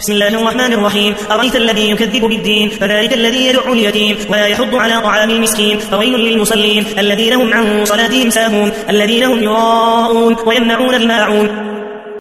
بسم الله الرحمن الرحيم. أرأيت الذي يكذب بالدين فذلك الذي يدع اليتيم ولا يحض على طعام المسكين. فويل للمصلين الذين هم عن صلاتهم ساهون الذين هم يراءون ويمنعون الماعون.